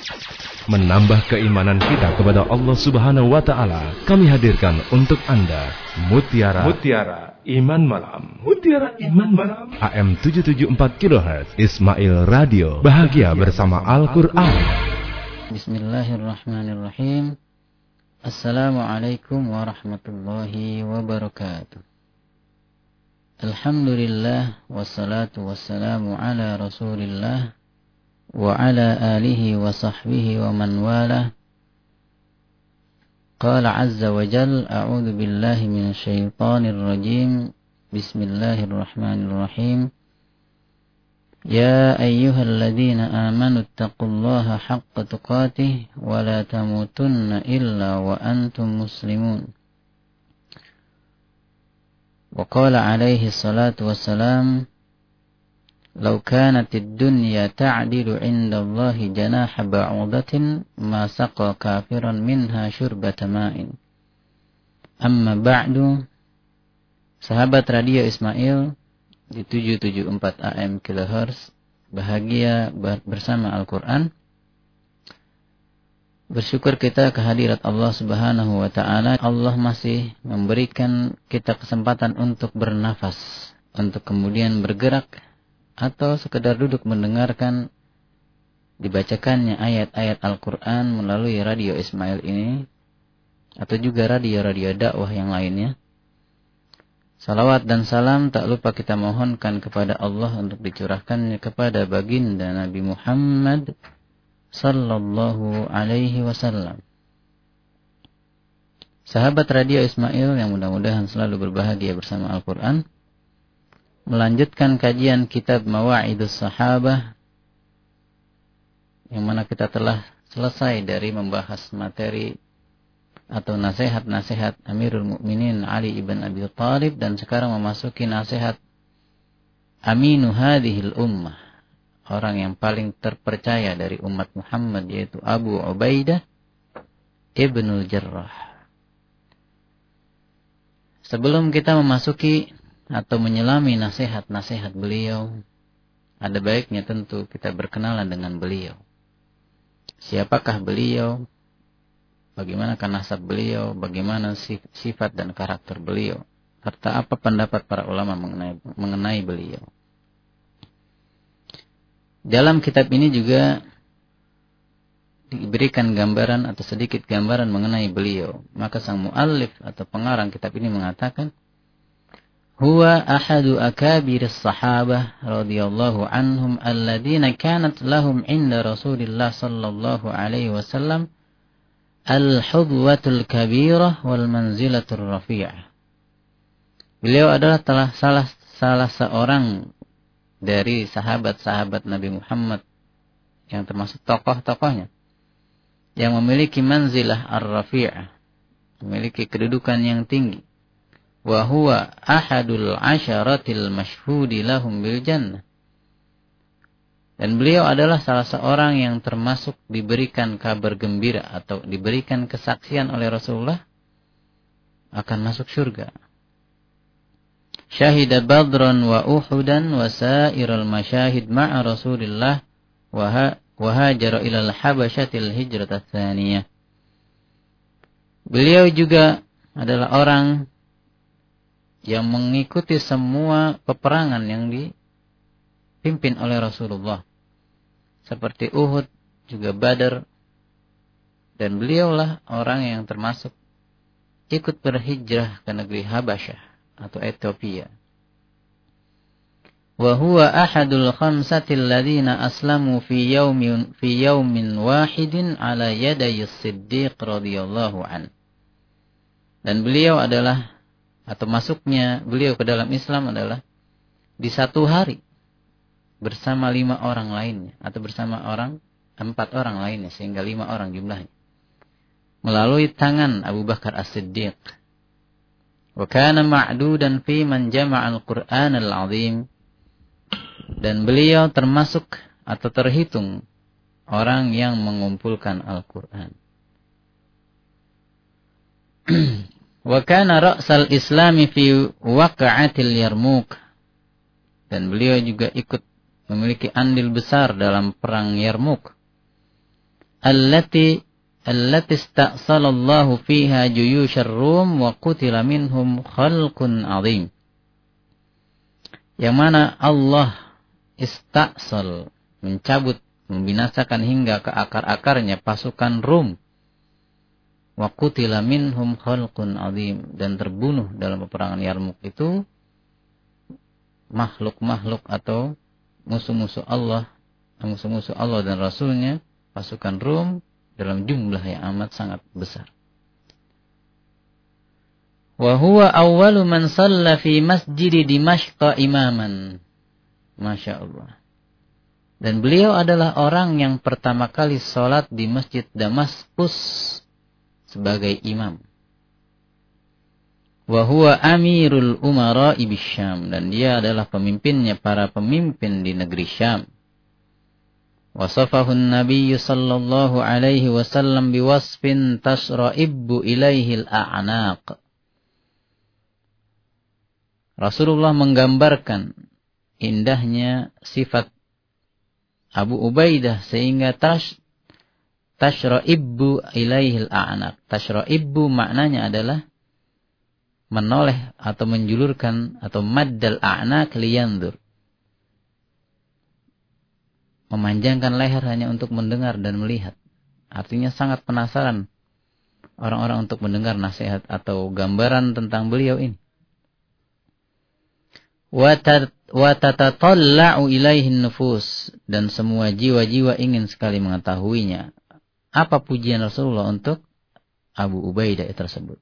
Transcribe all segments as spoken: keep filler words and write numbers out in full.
Menambah keimanan kita kepada Allah Subhanahu wa taala, kami hadirkan untuk Anda Mutiara Mutiara Iman Malam. Mutiara Iman Malam. A M tujuh tujuh empat kilohertz Ismail Radio. Bahagia bersama Al-Qur'an. Bismillahirrahmanirrahim. Assalamualaikum warahmatullahi wabarakatuh. Alhamdulillah wassalatu wassalamu ala Rasulillah wa ala alihi wa sahbihi wa man walah. Qala azza wa jal, a'udzu billahi minasy syaithanir rajim. Bismillahirrahmanirrahim. Ya ayyuhalladzina amanu taqullaha haqqa tuqatih wa la tamutunna illa wa antum muslimun. Wa qala alaihi salatu wassalam, law kanatid dunya ta'dilu 'inda Allahi janaha ba'udatin ma saqa kafiran minha syurbata ma'in. Amma ba'du. Sahabat Radio Ismail di tujuh tujuh empat A M kilohertz, bahagia bersama Al-Qur'an. Bersyukur kita kehadirat Allah Subhanahu wa taala. Allah masih memberikan kita kesempatan untuk bernafas, untuk kemudian bergerak atau sekedar duduk mendengarkan dibacakannya ayat-ayat Al-Qur'an melalui Radio Ismail ini atau juga radio-radio dakwah yang lainnya. Salawat dan salam tak lupa kita mohonkan kepada Allah untuk dicurahkannya kepada baginda Nabi Muhammad sallallahu alaihi wasallam. Sahabat Radio Ismail yang mudah-mudahan selalu berbahagia bersama Al-Qur'an, melanjutkan kajian kitab Mawa'idus Sahabah, yang mana kita telah selesai dari membahas materi atau nasihat-nasihat Amirul Mukminin Ali ibn Abi Thalib, dan sekarang memasuki nasihat Aminu hadhil ummah, orang yang paling terpercaya dari umat Muhammad, yaitu Abu Ubaidah Ibnul Jarrah. Sebelum kita memasuki atau menyelami nasihat-nasihat beliau, ada baiknya tentu kita berkenalan dengan beliau. Siapakah beliau? Bagaimanakah nasab beliau? Bagaimana sifat dan karakter beliau? Serta apa pendapat para ulama mengenai, mengenai beliau? Dalam kitab ini juga diberikan gambaran atau sedikit gambaran mengenai beliau. Maka sang muallif atau pengarang kitab ini mengatakan, huwa ahadu akabiris sahabah radhiyallahu anhum alladhina kanat lahum inda Rasulillah sallallahu alaihi wasallam al-hudwatul kabirah wal manzilatur rafi'ah. Beliau adalah telah salah salah seorang dari sahabat-sahabat Nabi Muhammad yang termasuk tokoh-tokohnya yang memiliki manzilah ar-rafi'ah, memiliki kedudukan yang tinggi. Wa huwa ahadul asyaratil masyhudi lahum bil jannah. Dan beliau adalah salah seorang yang termasuk diberikan kabar gembira atau diberikan kesaksian oleh Rasulullah akan masuk surga. Syahida Badran wa Uhudan wa sa'iral masyahid ma'a Rasulillah wa hajara ilal habasyatil hijrat ats-tsaniyah. Beliau juga adalah orang yang mengikuti semua peperangan yang dipimpin oleh Rasulullah, seperti Uhud, juga Badar, dan beliaulah orang yang termasuk ikut berhijrah ke negeri Habasyah atau Ethiopia. Wa huwa ahadul khamsatil ladzina aslamu fi yaumin fi yaumin wahidin ala yaday as-Siddiq radhiyallahu an. Dan beliau adalah atau masuknya beliau ke dalam Islam adalah di satu hari bersama lima orang lainnya atau bersama orang empat orang lainnya, sehingga lima orang jumlahnya, melalui tangan Abu Bakar As-Siddiq. Wa kana ma'dudan fi man jama'a al-Qur'an al-'azim. Dan beliau termasuk atau terhitung orang yang mengumpulkan Al-Qur'an. Wa kana ra'sal islami fi waqa'atil Yarmuk. Dan beliau juga ikut memiliki andil besar dalam perang Yarmuk. allati allati ista'salallahu fiha juyushar rum wa qutila minhum khalqun 'azim. Yang mana Allah ista'sal, mencabut, membinasakan hingga ke akar-akarnya pasukan Rum. Wa qutila minhum khalqun 'azim, dan terbunuh dalam peperangan Yarmuk itu makhluk-makhluk atau musuh-musuh Allah, musuh-musuh Allah dan Rasulnya, pasukan Rum dalam jumlah yang amat sangat besar. Wa huwa awwalu man shalla fi masjid Dimashq imaman. Masya Allah. Dan beliau adalah orang yang pertama kali sholat di Masjid Damaskus sebagai imam. Wa huwa amirul umara bisyam, dan dia adalah pemimpinnya para pemimpin di negeri Syam. Wasafahu an-nabiy sallallahu alaihi wasallam biwasfin tasra'ibbu ilaihi al-a'naq. Rasulullah menggambarkan indahnya sifat Abu Ubaidah sehingga tash tashra'ibbu ilaihil a'naq. Tashra'ibbu maknanya adalah menoleh atau menjulurkan atau maddal a'naq liyandur. Memanjangkan leher hanya untuk mendengar dan melihat. Artinya sangat penasaran orang-orang untuk mendengar nasihat atau gambaran tentang beliau ini. Wa tatatalla'u ilaihin nufus, dan semua jiwa-jiwa ingin sekali mengetahuinya. Apa pujian Rasulullah untuk Abu Ubaidah tersebut?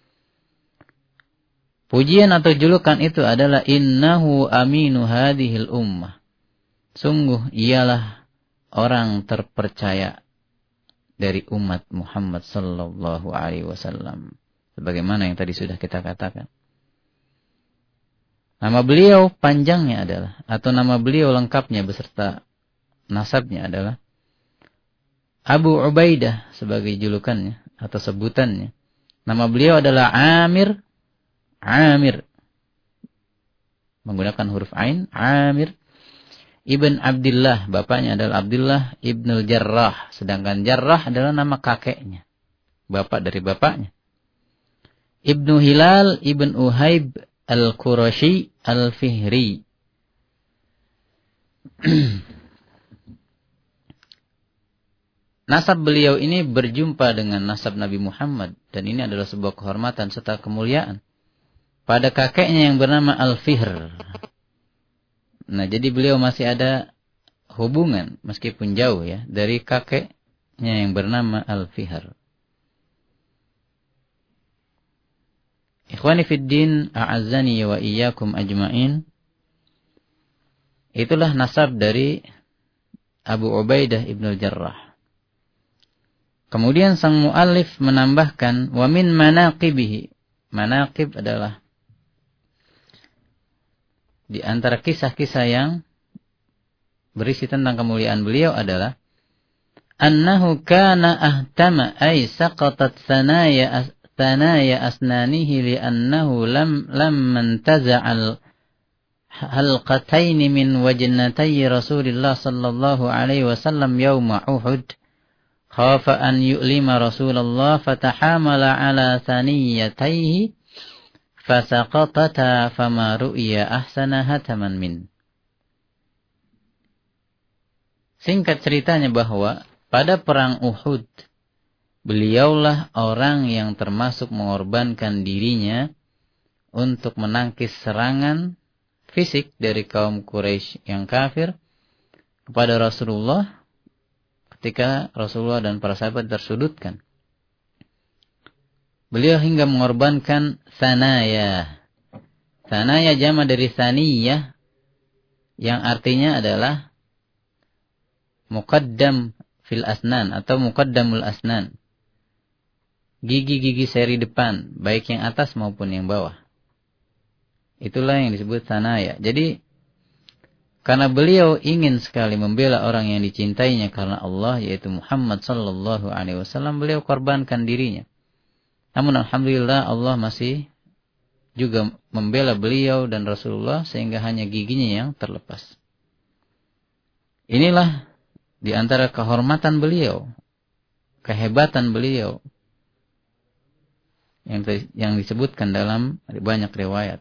Pujian atau julukan itu adalah innahu aminu hadhil ummah. Sungguh ialah orang terpercaya dari umat Muhammad sallallahu alaihi wasallam. Sebagaimana yang tadi sudah kita katakan. Nama beliau panjangnya adalah, atau nama beliau lengkapnya beserta nasabnya adalah Abu Ubaidah sebagai julukannya atau sebutannya. Nama beliau adalah Amir Amir menggunakan huruf Ain, Amir Ibn Abdullah, bapaknya adalah Abdullah Ibn Jarrah, sedangkan Jarrah adalah nama kakeknya, bapak dari bapaknya. Ibnu Hilal Ibn Uhaib Al-Qurashi Al-Fihri. Nasab beliau ini berjumpa dengan nasab Nabi Muhammad, dan ini adalah sebuah kehormatan serta kemuliaan pada kakeknya yang bernama Al-Fihr. Nah, jadi beliau masih ada hubungan meskipun jauh ya dari kakeknya yang bernama Al-Fihr. Ikhwani fid din, a'azzani wa iyyakum ajma'in. Itulah nasab dari Abu Ubaidah Ibn Jarrah. Kemudian sang muallif menambahkan wa min manaqibihi. Manaqib adalah di antara kisah-kisah yang berisi tentang kemuliaan beliau adalah annahu kana ahtama ay saqatat sanaya sanaya asnanihi li'annahu lam lam mantaza'al halqatayn min wajnatay Rasulillah sallallahu alaihi wasallam yawma Uhud khafa an yu'lima Rasulullah fatahamala ala saniyatayhi fasaqatata fama ru'ya ahsana hataman min. Singkat ceritanya bahwa pada perang Uhud beliaulah orang yang termasuk mengorbankan dirinya untuk menangkis serangan fisik dari kaum Quraisy yang kafir kepada Rasulullah ketika Rasulullah dan para sahabat tersudutkan. Beliau hingga mengorbankan sanaya. Sanaya jama dari saniyah yang artinya adalah muqaddam fil asnan atau muqaddamul asnan. Gigi-gigi seri depan, baik yang atas maupun yang bawah. Itulah yang disebut sanaya. Jadi karena beliau ingin sekali membela orang yang dicintainya karena Allah, yaitu Muhammad sallallahu alaihi wasallam, beliau korbankan dirinya. Namun alhamdulillah Allah masih juga membela beliau dan Rasulullah sehingga hanya giginya yang terlepas. Inilah di antara kehormatan beliau kehebatan beliau yang yang disebutkan dalam banyak riwayat.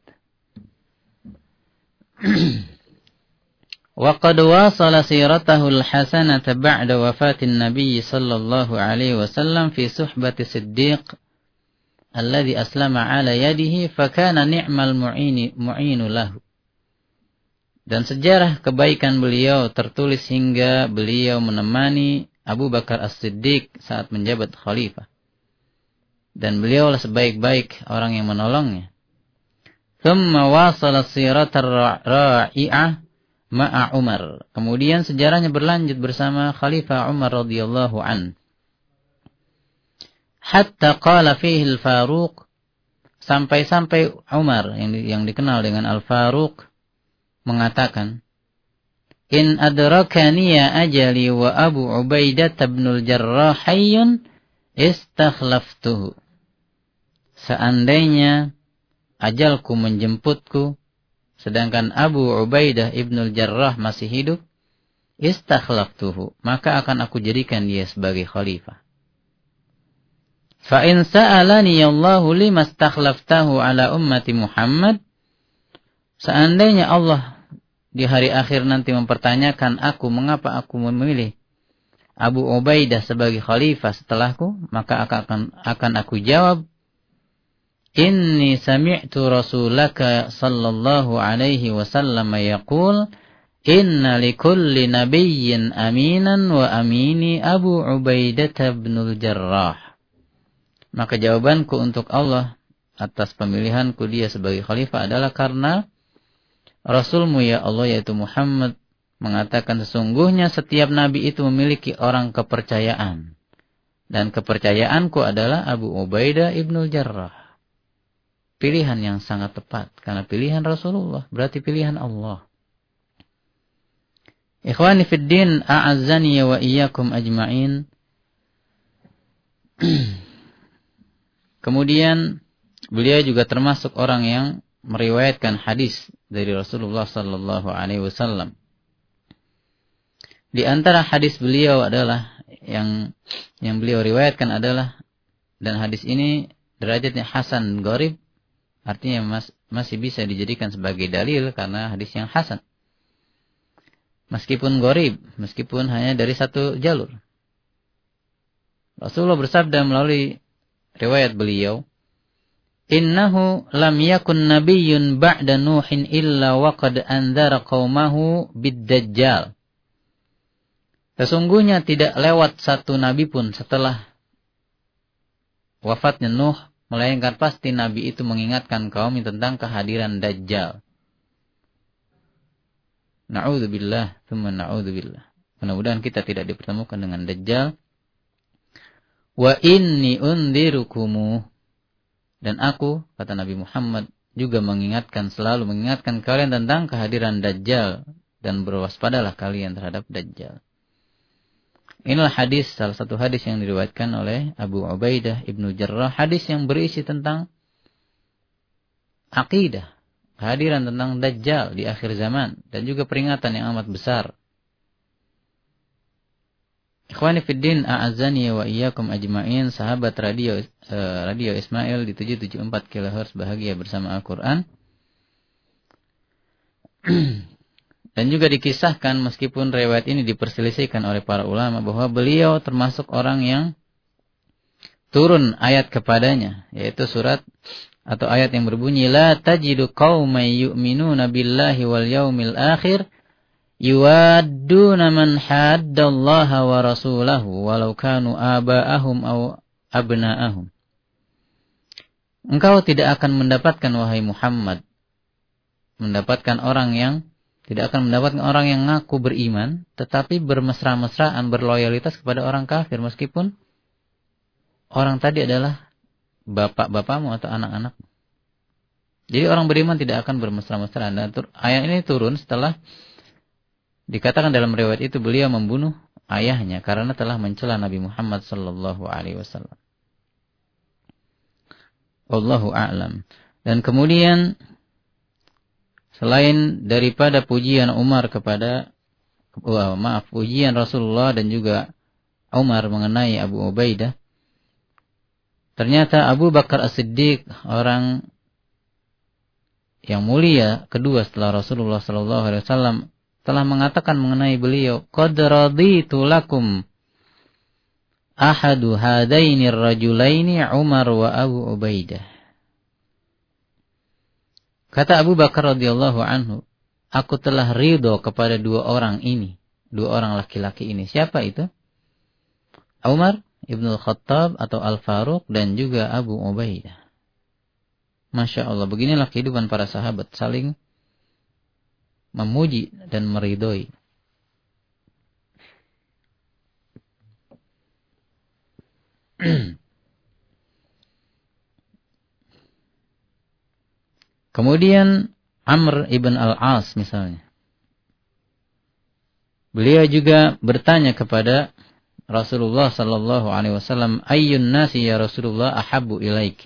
Wa qad wasala siratahu al-hasanata ba'da wafatin Nabi sallallahu alaihi wasallam fi suhbati Siddiq alladhi aslama ala yadihi fa kana ni'mal mu'ini mu'inu lahu. Dan sejarah kebaikan beliau tertulis hingga beliau menemani Abu Bakar As-Siddiq saat menjabat khalifah. Dan beliaulah sebaik-baik orang yang menolongnya. Thumma wasala siratar ra'i'ah ma'a Umar. Kemudian sejarahnya berlanjut bersama Khalifah Umar radhiyallahu an. Hatta qala fihi al-Faruq, sampai-sampai Umar yang, yang dikenal dengan Al-Faruq mengatakan, in adrakani ya ajali wa Abu Ubaidah bin al-Jarrah hayyun istakhlaftuhu. Seandainya ajalku menjemputku sedangkan Abu Ubaidah ibn al-Jarrah masih hidup, istakhlaftuhu, maka akan aku jadikan dia sebagai khalifah. Fa in sa'alani Allahu lima istakhlaftahu ala ummati Muhammad, seandainya Allah di hari akhir nanti mempertanyakan aku mengapa aku memilih Abu Ubaidah sebagai khalifah setelahku, maka akan akan aku jawab, inni sami'tu rasulaka sallallahu alaihi wasallam yaqul inna likulli nabiyyin aminan wa amini Abu Ubaidah bin al-Jarrah. Maka jawabanku untuk Allah atas pemilihanku dia sebagai khalifah adalah karena Rasulmu ya Allah yaitu Muhammad mengatakan sesungguhnya setiap nabi itu memiliki orang kepercayaan. Dan kepercayaanku adalah Abu Ubaidah ibnul Jarrah. Pilihan yang sangat tepat. Karena pilihan Rasulullah berarti pilihan Allah. Ikhwani fid din, a'azzani wa iyyakum ajma'in. Kemudian beliau juga termasuk orang yang meriwayatkan hadis dari Rasulullah sallallahu alaihi wasallam. Di antara hadis beliau adalah yang yang beliau riwayatkan adalah, dan hadis ini derajatnya hasan gharib, artinya mas, masih bisa dijadikan sebagai dalil karena hadis yang hasan. Meskipun gharib, meskipun hanya dari satu jalur. Rasulullah bersabda melalui riwayat beliau, innahu lam yakun nabiyyun ba'da Nuhin illa waqad anzara qaumahu bid-dajjal. Sesungguhnya tidak lewat satu nabi pun setelah wafatnya Nuh, melainkan pasti nabi itu mengingatkan kaumnya tentang kehadiran Dajjal. Na'udzubillah, tsumma na'udzubillah. Mudah-mudahan kita tidak dipertemukan dengan Dajjal. Wa inni undirukumu, dan aku, kata Nabi Muhammad, juga mengingatkan, selalu mengingatkan kalian tentang kehadiran Dajjal, dan berwaspadalah kalian terhadap Dajjal. Inilah hadis, salah satu hadis yang diriwayatkan oleh Abu Ubaidah ibnu Jarrah, hadis yang berisi tentang akidah, kehadiran tentang Dajjal di akhir zaman, dan juga peringatan yang amat besar. Ikhwani fiddin, a'azzani wa iyyakum ajma'in, sahabat radio uh, radio Ismail di tujuh tujuh empat kilohertz bahagia bersama Al-Quran. Dan juga dikisahkan, meskipun riwayat ini diperselisihkan oleh para ulama, bahwa beliau termasuk orang yang turun ayat kepadanya, yaitu surat atau ayat yang berbunyi, la tajidu qauman yu'minuna billahi wal yaumil akhir yuwadduna man haddallaha wa rasulahu walau kanu aba'ahum aw abna'ahum. Engkau tidak akan mendapatkan, wahai Muhammad, mendapatkan orang yang tidak akan mendapatkan orang yang ngaku beriman tetapi bermesra-mesraan, berloyalitas kepada orang kafir, meskipun orang tadi adalah bapak-bapakmu atau anak-anakmu. Jadi orang beriman tidak akan bermesra-mesraan. Dan ayat ini turun setelah dikatakan dalam riwayat itu beliau membunuh ayahnya karena telah mencela Nabi Muhammad sallallahu alaihi wasallam. Wallahu a'lam. Dan kemudian selain daripada pujian Umar kepada oh, maaf pujian Rasulullah dan juga Umar mengenai Abu Ubaidah, ternyata Abu Bakar As-Siddiq, orang yang mulia kedua setelah Rasulullah sallallahu alaihi wasallam, telah mengatakan mengenai beliau, qad raditu lakum ahadu hadaini ar-rajulaini Umar wa Abu Ubaidah. Kata Abu Bakar radhiyallahu anhu, aku telah ridho kepada dua orang ini, dua orang laki-laki ini. Siapa itu? Umar Ibnu Khattab atau Al-Faruq dan juga Abu Ubaidah. Masya Allah, beginilah kehidupan para sahabat, saling memuji dan meridhoi. Kemudian Amr ibn al-As misalnya. Beliau juga bertanya kepada Rasulullah sallallahu alaihi wasallam, ayyun nasi ya Rasulullah ahabbu ilaik.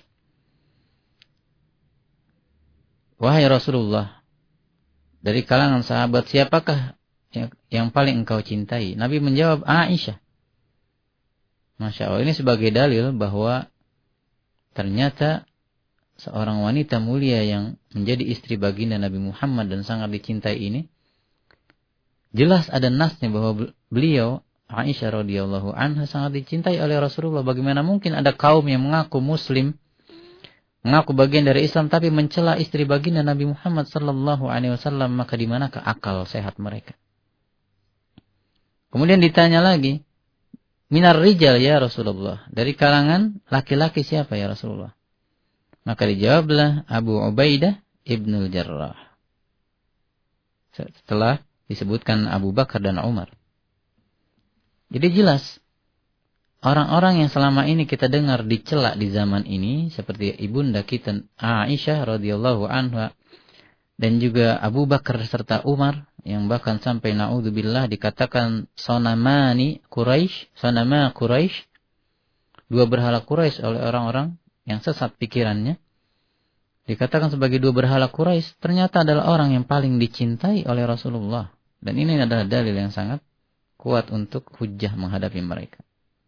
Wahai Rasulullah, dari kalangan sahabat siapakah yang, yang paling engkau cintai? Nabi menjawab, Aisyah. Masya Allah, ini sebagai dalil bahwa ternyata seorang wanita mulia yang menjadi istri baginda Nabi Muhammad dan sangat dicintai ini, jelas ada nasnya bahwa beliau, Aisyah radhiyallahu anha, sangat dicintai oleh Rasulullah. Bagaimana mungkin ada kaum yang mengaku muslim, mengaku bagian dari Islam, tapi mencela istri baginda Nabi Muhammad sallallahu alaihi wasallam? Maka di manakah akal sehat mereka? Kemudian ditanya lagi, minar rijal ya Rasulullah, dari kalangan laki-laki siapa ya Rasulullah? Maka dijawablah Abu Ubaidah ibnul Jarrah. Setelah disebutkan Abu Bakar dan Umar. Jadi jelas, orang-orang yang selama ini kita dengar dicela di zaman ini, seperti ibunda kita Aisyah radhiyallahu anha, dan juga Abu Bakar serta Umar, yang bahkan sampai naudzubillah dikatakan sonamani Quraisy, sonama Quraisy, dua berhala Quraisy oleh orang-orang yang sesat pikirannya, dikatakan sebagai dua berhala Quraisy, ternyata adalah orang yang paling dicintai oleh Rasulullah. Dan ini adalah dalil yang sangat kuat untuk hujjah menghadapi mereka.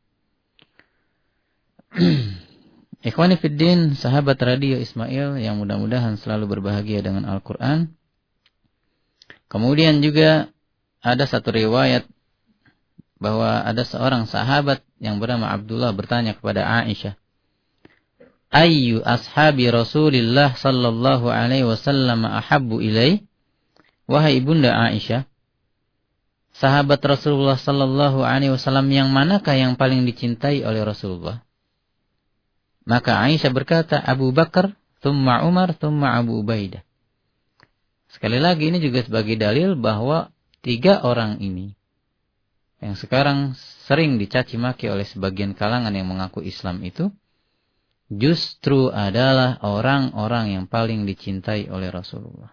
Ikhwani fiddin, sahabat radio Ismail yang mudah-mudahan selalu berbahagia dengan Al-Quran. Kemudian juga ada satu riwayat bahwa ada seorang sahabat yang bernama Abdullah bertanya kepada Aisyah, ayyu ashabi Rasulillah sallallahu alaihi wasallam ahabbu ilaih? Wahai ibunda Aisyah, sahabat Rasulullah sallallahu alaihi wasallam yang manakah yang paling dicintai oleh Rasulullah? Maka Aisyah berkata, Abu Bakar, thumma Umar, thumma Abu Ubaidah. Sekali lagi ini juga sebagai dalil bahwa tiga orang ini yang sekarang sering dicaci maki oleh sebagian kalangan yang mengaku Islam itu justru adalah orang-orang yang paling dicintai oleh Rasulullah.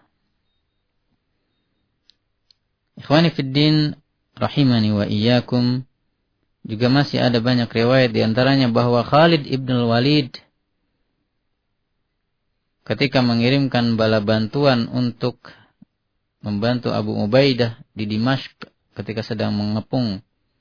Ikhwani fiddin, rahimani wa iyyakum. Juga masih ada banyak riwayat diantaranya bahwa Khalid ibn al-Walid ketika mengirimkan bala bantuan untuk membantu Abu Ubaidah di Dimashq ketika sedang mengepung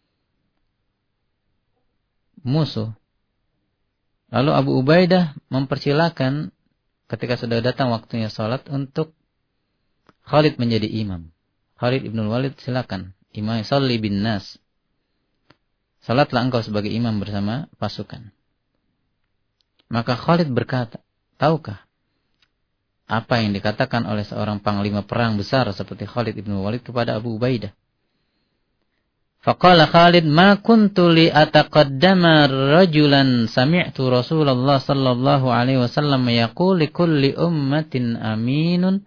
musuh, lalu Abu Ubaidah mempersilakan ketika sudah datang waktunya salat untuk Khalid menjadi imam. Khalid ibn al-Walid, silakan imam salli bin nas, salatlah engkau sebagai imam bersama pasukan. Maka Khalid berkata, tahukah apa yang dikatakan oleh seorang panglima perang besar seperti Khalid ibn Walid kepada Abu Ubaidah? Faqala Khalid, ma kuntu li ataqaddama rajulan sami'tu Rasulullah sallallahu alaihi wasallam yaqul li kulli ummatin aminun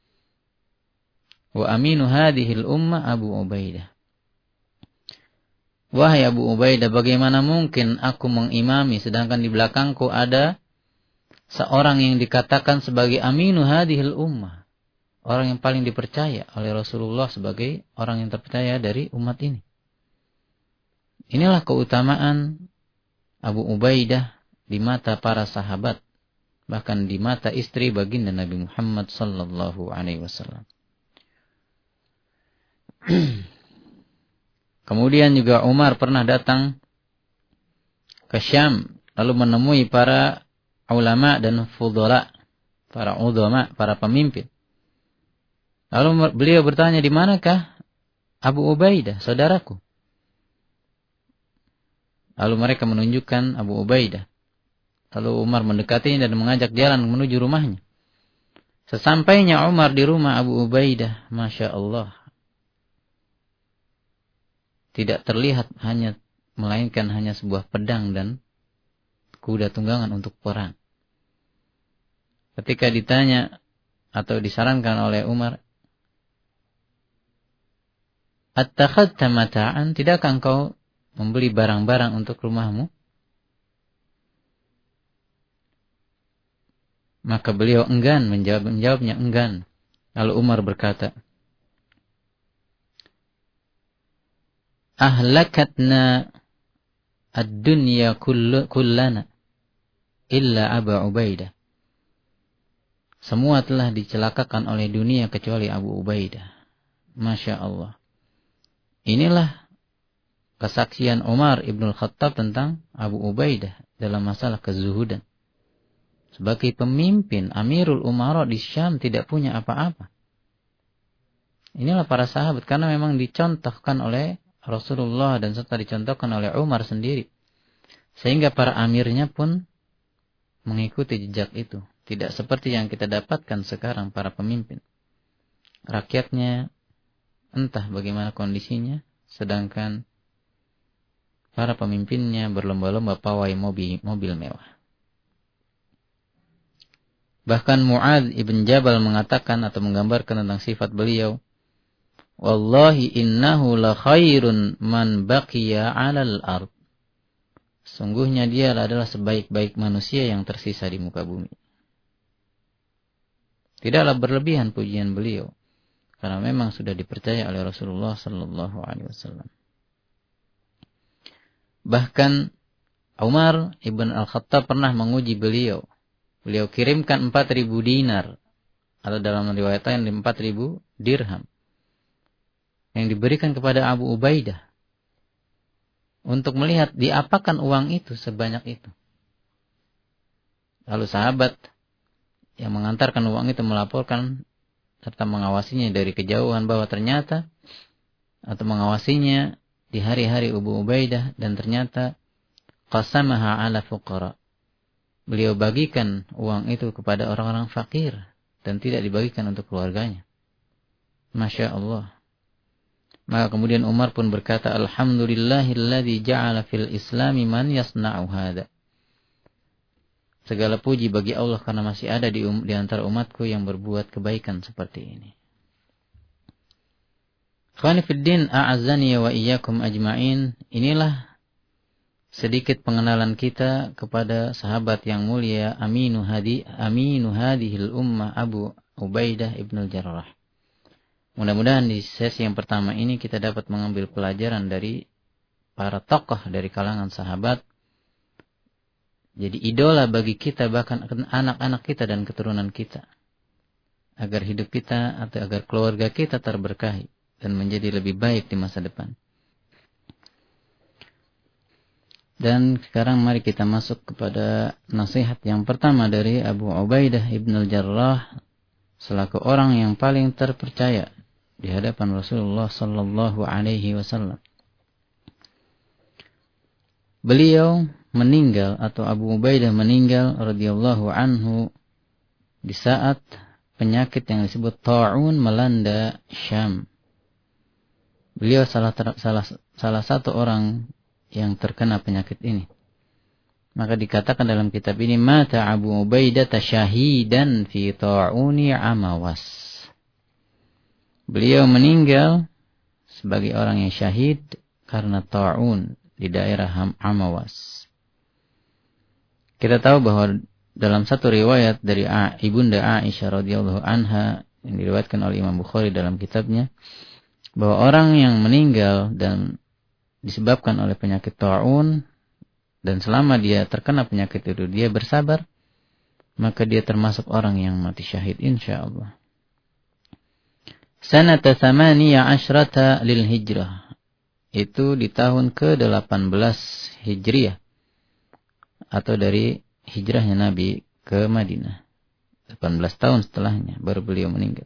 wa aminu hadhihi al-ummah Abu Ubaidah. Wahai Abu Ubaidah, bagaimana mungkin aku mengimami sedangkan di belakangku ada seorang yang dikatakan sebagai aminu hadhil ummah, orang yang paling dipercaya oleh Rasulullah sebagai orang yang terpercaya dari umat ini. Inilah keutamaan Abu Ubaidah di mata para sahabat, bahkan di mata istri baginda Nabi Muhammad sallallahu alaihi wasallam. Kemudian juga Umar pernah datang ke Syam, lalu menemui para ulama dan fudhala, para udhama, para pemimpin. Lalu beliau bertanya, di manakah Abu Ubaidah, saudaraku? Lalu mereka menunjukkan Abu Ubaidah. Lalu Umar mendekatinya dan mengajak jalan menuju rumahnya. Sesampainya Umar di rumah Abu Ubaidah, Masya Allah, tidak terlihat hanya, melainkan hanya sebuah pedang dan kuda tunggangan untuk perang. Ketika ditanya atau disarankan oleh Umar, Attakhadta mata'an, tidakkah engkau membeli barang-barang untuk rumahmu? Maka beliau enggan, menjawab, menjawabnya enggan. Lalu Umar berkata, Ahlakatna ad-dunya kullana illa Abu Ubaidah. Semua telah dicelakakan oleh dunia kecuali Abu Ubaidah. Masya Allah. Inilah kesaksian Umar ibn Khattab tentang Abu Ubaidah dalam masalah kezuhudan. Sebagai pemimpin, Amirul Umara di Syam tidak punya apa-apa. Inilah para sahabat, karena memang dicontohkan oleh Rasulullah dan serta dicontohkan oleh Umar sendiri. Sehingga para amirnya pun mengikuti jejak itu. Tidak seperti yang kita dapatkan sekarang para pemimpin. Rakyatnya entah bagaimana kondisinya, sedangkan para pemimpinnya berlomba-lomba pawai mobil, mobil mewah. Bahkan Mu'adz ibn Jabal mengatakan atau menggambarkan tentang sifat beliau, Wallahi innahu la khairun man baqiya 'alal ard. Sungguhnya dia adalah sebaik-baik manusia yang tersisa di muka bumi. Tidaklah berlebihan pujian beliau, karena memang sudah dipercaya oleh Rasulullah sallallahu alaihi wasallam. Bahkan Umar ibn Al-Khattab pernah menguji beliau. Beliau kirimkan empat ribu dinar, atau dalam riwayat lain empat ribu dirham, yang diberikan kepada Abu Ubaidah untuk melihat diapakan uang itu sebanyak itu. Lalu sahabat yang mengantarkan uang itu melaporkan serta mengawasinya dari kejauhan bahwa ternyata, atau mengawasinya di hari-hari Abu Ubaidah, dan ternyata qasamaha ala fuqara. Beliau bagikan uang itu kepada orang-orang fakir dan tidak dibagikan untuk keluarganya. Masya Allah. Maka kemudian Umar pun berkata, Alhamdulillahilladzi ja'ala fil islami man yasna'u hadha. Segala puji bagi Allah karena masih ada di, um, di antara umatku yang berbuat kebaikan seperti ini. Ikhwani fiddin, a'azzani wa iyyakum ajma'in. Inilah sedikit pengenalan kita kepada sahabat yang mulia Aminu hadi Aminu hadhil ummah Abu Ubaidah ibn al-Jarrah. Mudah-mudahan di sesi yang pertama ini kita dapat mengambil pelajaran dari para tokoh dari kalangan sahabat. Jadi idola bagi kita, bahkan anak-anak kita dan keturunan kita, agar hidup kita atau agar keluarga kita terberkahi dan menjadi lebih baik di masa depan. Dan sekarang mari kita masuk kepada nasihat yang pertama dari Abu Ubaidah ibn al-Jarrah selaku orang yang paling terpercaya di hadapan Rasulullah sallallahu alaihi wasallam. Beliau meninggal, atau Abu Ubaidah meninggal radhiyallahu anhu di saat penyakit yang disebut ta'un melanda Syam. Beliau salah salah salah satu orang yang terkena penyakit ini. Maka dikatakan dalam kitab ini, mata Abu Ubaidah syahidan fi ta'uni Amawas. Beliau meninggal sebagai orang yang syahid karena ta'un di daerah Amawas. Kita tahu bahwa dalam satu riwayat dari Ibunda Aisyah radhiyallahu anha yang diriwayatkan oleh Imam Bukhari dalam kitabnya, bahwa orang yang meninggal dan disebabkan oleh penyakit ta'un, dan selama dia terkena penyakit itu dia bersabar, maka dia termasuk orang yang mati syahid insyaallah. Sanata thamaniya asyrata lil hijrah, itu di tahun ke delapan belas Hijriah. atau dari hijrahnya Nabi ke Madinah. delapan belas tahun setelahnya baru beliau meninggal.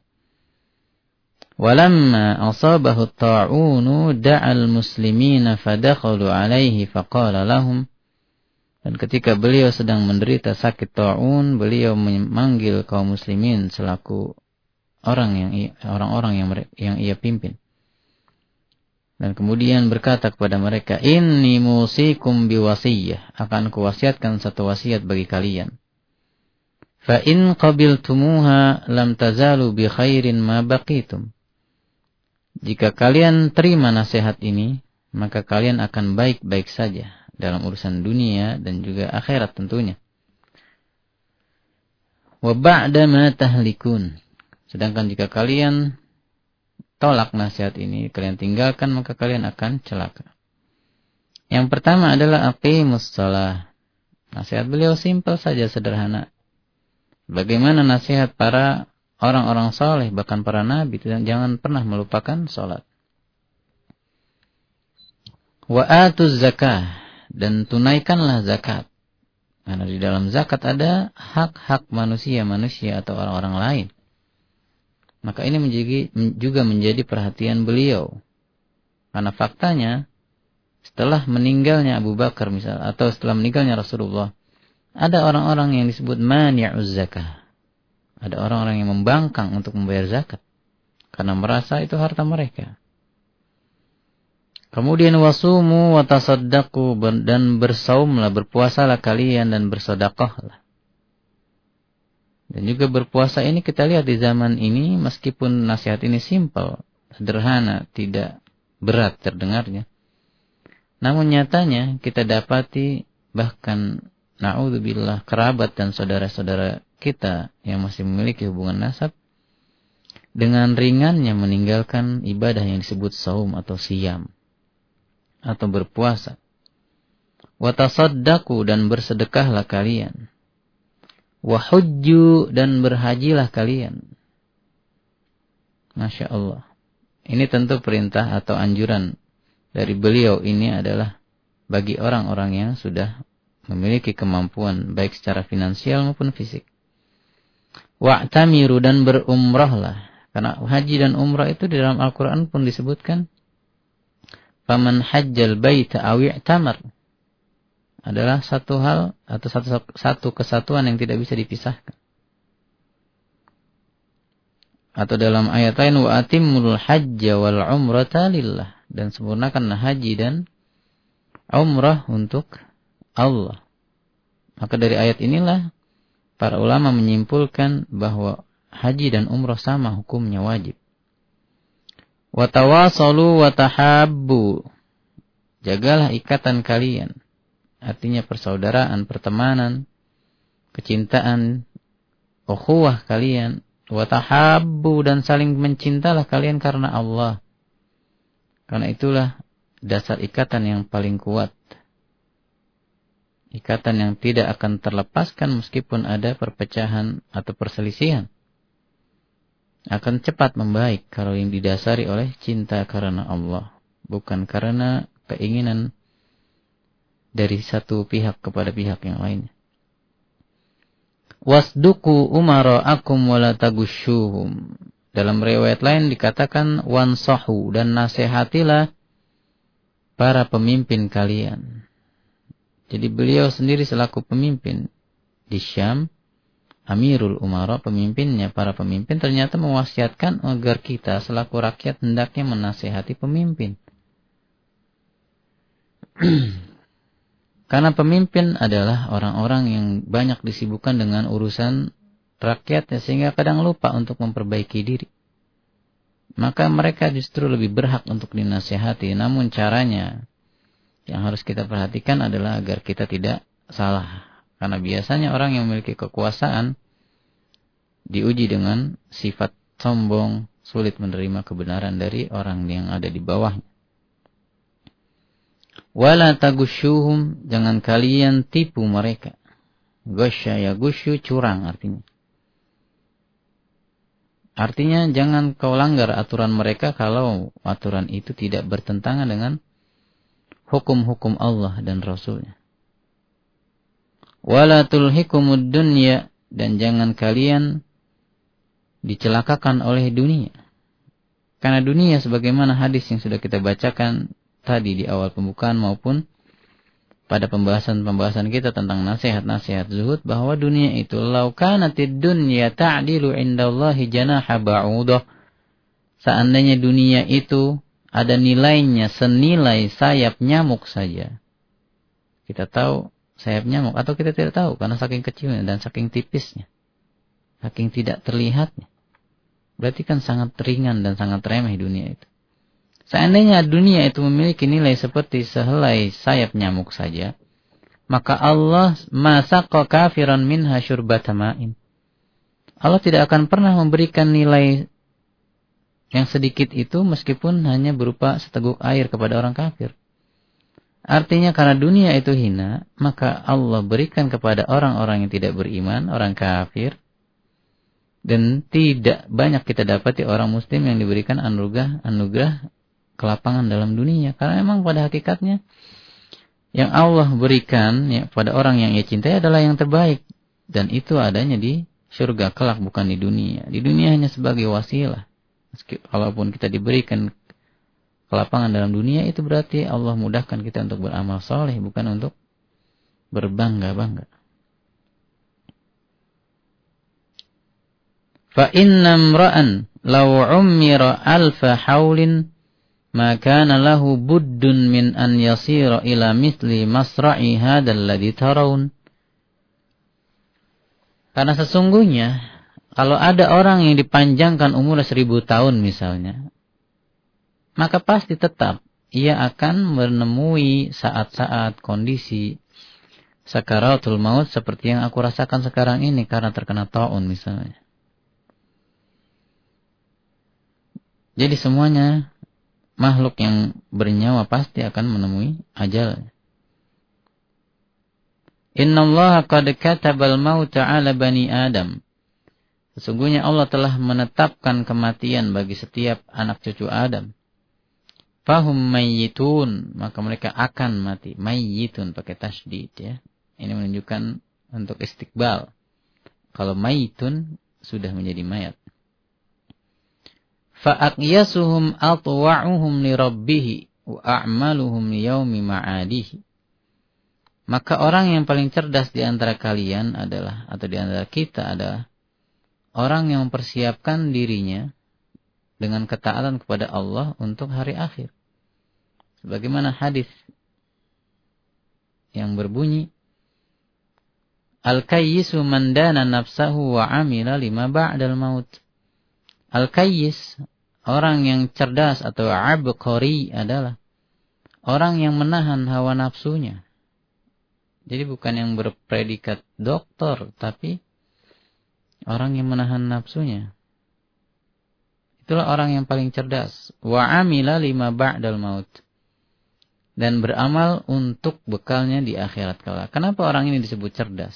Walamma asabahu at-ta'unu da'al muslimina fadakhalu alaihi faqala lahum. Dan ketika beliau sedang menderita sakit ta'un, beliau memanggil kaum muslimin selaku orang yang orang-orang yang yang ia pimpin. Dan kemudian berkata kepada mereka, "Inni musikum biwasiyah, akan kuwasiatkan satu wasiat bagi kalian. Fa in qabiltumuha lam tazalu bi khairin ma baqitum." Jika kalian terima nasihat ini, maka kalian akan baik-baik saja dalam urusan dunia dan juga akhirat tentunya. Wa ba'da ma tahlikun. Sedangkan jika kalian tolak nasihat ini, kalian tinggalkan, maka kalian akan celaka. Yang pertama adalah aqimus shalah. Nasihat beliau simpel saja, sederhana. Bagaimana nasihat para orang-orang saleh, bahkan para nabi, jangan pernah melupakan salat. Wa atuz zakah, dan tunaikanlah zakat. Karena di dalam zakat ada hak-hak manusia-manusia atau orang-orang lain. Maka ini menjadi, juga menjadi perhatian beliau. Karena faktanya, setelah meninggalnya Abu Bakar misal, atau setelah meninggalnya Rasulullah, ada orang-orang yang disebut mani'uz zakah. Ada orang-orang yang membangkang untuk membayar zakat. Karena merasa itu harta mereka. Kemudian wasumu wa tasaddaqu, dan bersaumlah, berpuasalah kalian dan bersedekahlah. Dan juga berpuasa ini kita lihat di zaman ini, meskipun nasihat ini simpel, sederhana, tidak berat terdengarnya. Namun nyatanya kita dapati bahkan na'udzubillah kerabat dan saudara-saudara kita yang masih memiliki hubungan nasab dengan ringannya meninggalkan ibadah yang disebut saum atau siyam atau berpuasa. Wa tasaddaqu, dan bersedekahlah kalian. Wa hujju, dan berhajilah kalian. Masya Allah. Ini tentu perintah atau anjuran dari beliau ini adalah bagi orang-orang yang sudah memiliki kemampuan baik secara finansial maupun fisik. Wa'tamiru, dan berumrahlah. Karena haji dan umrah itu di dalam Al-Quran pun disebutkan. Faman hajjal baita aw i'tamar. Adalah satu hal atau satu, satu kesatuan yang tidak bisa dipisahkan. Atau dalam ayat lain, wa atimmul hajja wal umrata lillah, dan sempurnakanlah haji dan umrah untuk Allah. Maka dari ayat inilah para ulama menyimpulkan bahwa haji dan umrah sama hukumnya, wajib. Wa tawasalu wa tahabbu. Jagalah ikatan kalian. Artinya persaudaraan, pertemanan, kecintaan, ukhuwah kalian. Wa tahabbu, dan saling mencintalah kalian karena Allah. Karena itulah dasar ikatan yang paling kuat. Ikatan yang tidak akan terlepaskan meskipun ada perpecahan atau perselisihan. Akan cepat membaik kalau yang didasari oleh cinta karena Allah, bukan karena keinginan dari satu pihak kepada pihak yang lainnya. Wasduku umara'akum wala tagushuhum. Dalam riwayat lain dikatakan wansahu, dan nasihatilah para pemimpin kalian. Jadi beliau sendiri selaku pemimpin di Syam, Amirul Umara, pemimpinnya, para pemimpin, ternyata mewasiatkan agar kita selaku rakyat hendaknya menasihati pemimpin. Karena pemimpin adalah orang-orang yang banyak disibukkan dengan urusan rakyatnya, sehingga kadang lupa untuk memperbaiki diri. Maka mereka justru lebih berhak untuk dinasihati. Namun caranya yang harus kita perhatikan adalah agar kita tidak salah. Karena biasanya orang yang memiliki kekuasaan diuji dengan sifat sombong, sulit menerima kebenaran dari orang yang ada di bawahnya. Wala tagushuhum, jangan kalian tipu mereka. Gosya ya gusyu, curang artinya. Artinya jangan kau langgar aturan mereka kalau aturan itu tidak bertentangan dengan hukum-hukum Allah dan Rasulnya. Wala tulhikumud dunya, dan jangan kalian dicelakakan oleh dunia. Karena dunia sebagaimana hadis yang sudah kita bacakan tadi di awal pembukaan maupun pada pembahasan-pembahasan kita tentang nasihat-nasihat zuhud, bahwa dunia itu law kanatid dunya ta'dilu indallahi janaha ba'udah. Seandainya dunia itu ada nilainya senilai sayap nyamuk saja. Kita tahu sayap nyamuk, atau kita tidak tahu karena saking kecilnya dan saking tipisnya, saking tidak terlihatnya. Berarti kan sangat ringan dan sangat remeh dunia itu. Seandainya dunia itu memiliki nilai seperti sehelai sayap nyamuk saja, maka Allah masaqa kafiran minha syurbata ma'in. Allah tidak akan pernah memberikan nilai yang sedikit itu meskipun hanya berupa seteguk air kepada orang kafir. Artinya karena dunia itu hina, maka Allah berikan kepada orang-orang yang tidak beriman, orang kafir. Dan tidak banyak kita dapati orang muslim yang diberikan anugerah anugerah kelapangan dalam dunia. Karena memang pada hakikatnya yang Allah berikan ya, pada orang yang ia cintai adalah yang terbaik. Dan itu adanya di surga kelak, bukan di dunia. Di dunia hanya sebagai wasilah. Meski, walaupun kita diberikan kelapangan dalam dunia, itu berarti Allah mudahkan kita untuk beramal soleh, bukan untuk berbangga-bangga. Fa inna imra'an law ummira alfa haulin ma kana lahu buddun min an yasira ila mithli masra'i hadzal ladzi tarawun. Karena sesungguhnya kalau ada orang yang dipanjangkan umur seribu tahun misalnya, maka pasti tetap ia akan menemui saat-saat kondisi sakaratul maut seperti yang aku rasakan sekarang ini karena terkena taun misalnya. Jadi semuanya makhluk yang bernyawa pasti akan menemui ajal. Innallaha qad katabal mauta 'ala bani Adam. Sesungguhnya Allah telah menetapkan kematian bagi setiap anak cucu Adam. Fahum mayyitun, maka mereka akan mati. Mayyitun pakai tasydid ya. Ini menunjukkan untuk istiqbal. Kalau mayyitun sudah menjadi mayat. Fa'aqyasuhum atwa'uhum li rabbihi wa a'maluhum li yaumi ma'adihi. Maka orang yang paling cerdas di antara kalian adalah, atau di antara kita adalah, orang yang mempersiapkan dirinya dengan ketaatan kepada Allah untuk hari akhir. Sebagaimana hadis yang berbunyi, Al-kayyisu man dana nafsahu wa amila lima ba'dal maut. Al-kayyis, orang yang cerdas atau abqari adalah orang yang menahan hawa nafsunya. Jadi bukan yang berpredikat doktor, tapi orang yang menahan nafsunya. Itulah orang yang paling cerdas. Wa amila lima ba'dal maut. Dan beramal untuk bekalnya di akhirat kelak. Kenapa orang ini disebut cerdas?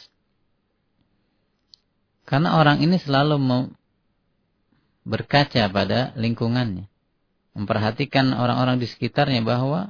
Karena orang ini selalu mem- berkaca pada lingkungannya. Memperhatikan orang-orang di sekitarnya bahwa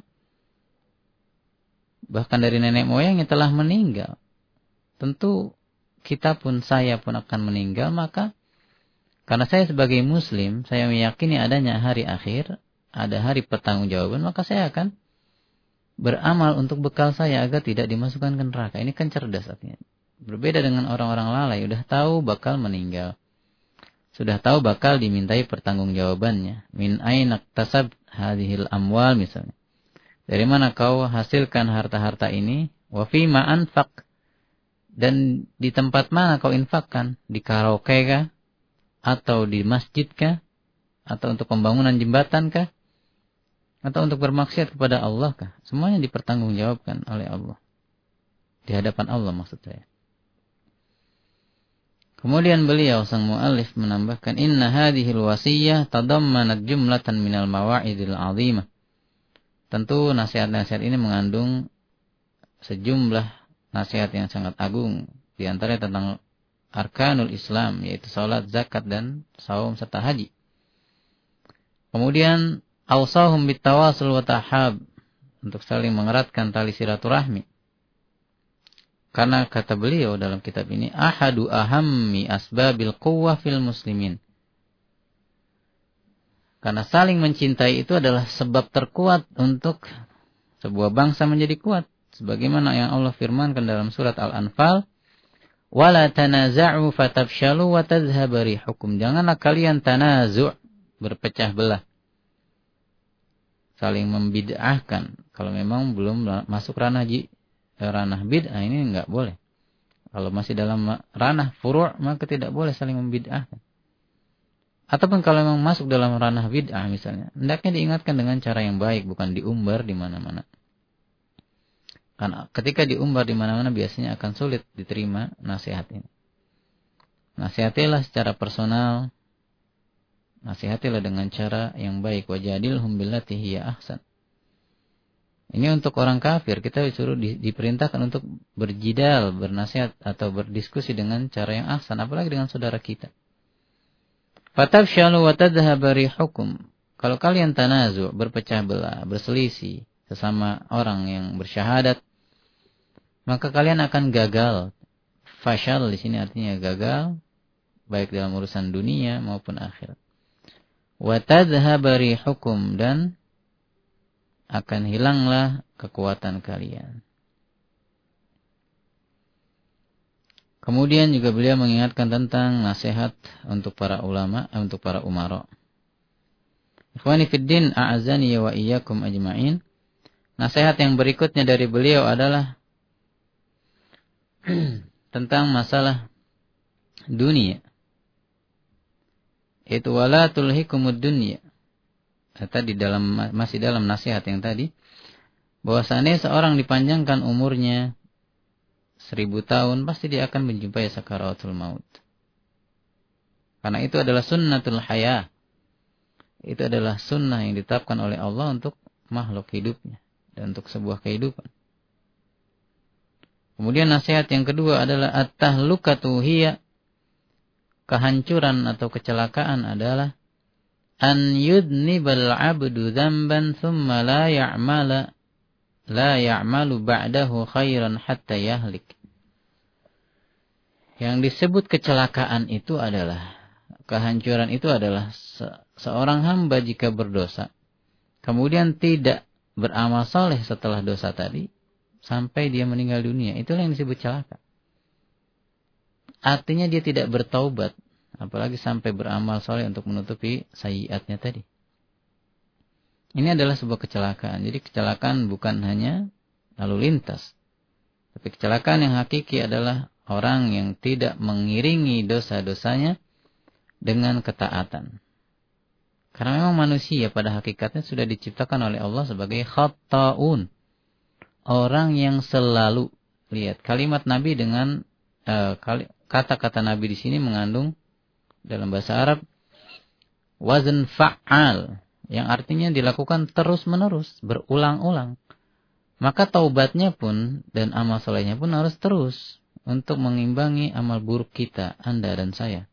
bahkan dari nenek moyangnya telah meninggal. Tentu kita pun, saya pun akan meninggal, maka karena saya sebagai muslim, saya meyakini adanya hari akhir, ada hari pertanggungjawaban, maka saya akan beramal untuk bekal saya agar tidak dimasukkan ke neraka. Ini kan cerdas artinya. Berbeda dengan orang-orang lalai, sudah tahu bakal meninggal. Sudah tahu bakal dimintai pertanggungjawabannya. Min aina tasab hadhil amwal misalnya. Dari mana kau hasilkan harta-harta ini? Wa fi ma anfaq. Dan di tempat mana kau infakkan? Di karaoke kah? Atau di masjid kah? Atau untuk pembangunan jembatan kah? Atau untuk bermaksiat kepada Allah kah? Semuanya dipertanggungjawabkan oleh Allah. Di hadapan Allah maksud saya. Kemudian beliau sang muallif menambahkan, inna hadhil wasiyah tadammanat jumlatan minal mawa'idil 'azimah. Tentu nasihat-nasihat ini mengandung sejumlah nasihat yang sangat agung, di antaranya tentang arkanul Islam, yaitu salat, zakat dan saum serta haji. Kemudian awsahum bitawasul wa tahab, untuk saling mengeratkan tali silaturahmi. Karena kata beliau dalam kitab ini, ahadu ahammi asbabil quwwah fil muslimin. Karena saling mencintai itu adalah sebab terkuat untuk sebuah bangsa menjadi kuat. Sebagaimana yang Allah firmankan dalam surat Al-Anfal, wala tanaza'u fatafshalu wa tadhhaba rihukum. Janganlah kalian tanazu', berpecah belah, saling membid'ahkan. Kalau memang belum masuk ranah ranah bid'ah, ini enggak boleh. Kalau masih dalam ranah furu' maka tidak boleh saling membid'ahkan. Ataupun kalau memang masuk dalam ranah bid'ah misalnya, hendaknya diingatkan dengan cara yang baik, bukan diumbar di mana-mana. Karena ketika diumbar di mana-mana biasanya akan sulit diterima nasihat ini. Nasihatilah secara personal, nasihatilah dengan cara yang baik, wajadilhum billati hiya ahsan. Ini untuk orang kafir, kita disuruh di, diperintahkan untuk berjidal, bernasihat atau berdiskusi dengan cara yang ahsan, apalagi dengan saudara kita. Fatafshalu wa tadhhaba rihukum. Kalau kalian tanazu', berpecah belah, berselisih sesama orang yang bersyahadat, maka kalian akan gagal. Fashal di sini artinya gagal, baik dalam urusan dunia maupun akhirat. Wa tadhhaba rihukum, dan akan hilanglah kekuatan kalian. Kemudian juga beliau mengingatkan tentang nasihat untuk para ulama, untuk para umara. Ikhwani fid din, a'azani wa iyyakum ajma'in. Nasihat yang berikutnya dari beliau adalah tentang masalah dunia. Itu wala tulhikumud dunya. Tadi dalam masih dalam nasihat yang tadi, bahwasanya seorang dipanjangkan umurnya seribu tahun, pasti dia akan menjumpai sakaratul maut. Karena itu adalah sunnatul hayah. Itu adalah sunnah yang ditetapkan oleh Allah untuk makhluk hidupnya dan untuk sebuah kehidupan. Kemudian nasihat yang kedua adalah at-tahlukatu hiya, kehancuran atau kecelakaan adalah an yudnibal abdu dzamban thumma la ya'mala la ya'malu ba'dahu khairan hatta yahlik. Yang disebut kecelakaan itu adalah, kehancuran itu adalah se seorang hamba jika berdosa, kemudian tidak beramal soleh setelah dosa tadi, sampai dia meninggal dunia. Itulah yang disebut celaka. Artinya dia tidak bertaubat, apalagi sampai beramal soleh untuk menutupi sayyiatnya tadi. Ini adalah sebuah kecelakaan. Jadi kecelakaan bukan hanya lalu lintas, tapi kecelakaan yang hakiki adalah orang yang tidak mengiringi dosa-dosanya dengan ketaatan. Karena memang manusia pada hakikatnya sudah diciptakan oleh Allah sebagai khatta'un, orang yang selalu, lihat kalimat Nabi dengan uh, kata-kata Nabi di sini mengandung dalam bahasa Arab wazn fa'al, yang artinya dilakukan terus-menerus, berulang-ulang. Maka taubatnya pun dan amal solehnya pun harus terus untuk mengimbangi amal buruk kita, Anda dan saya,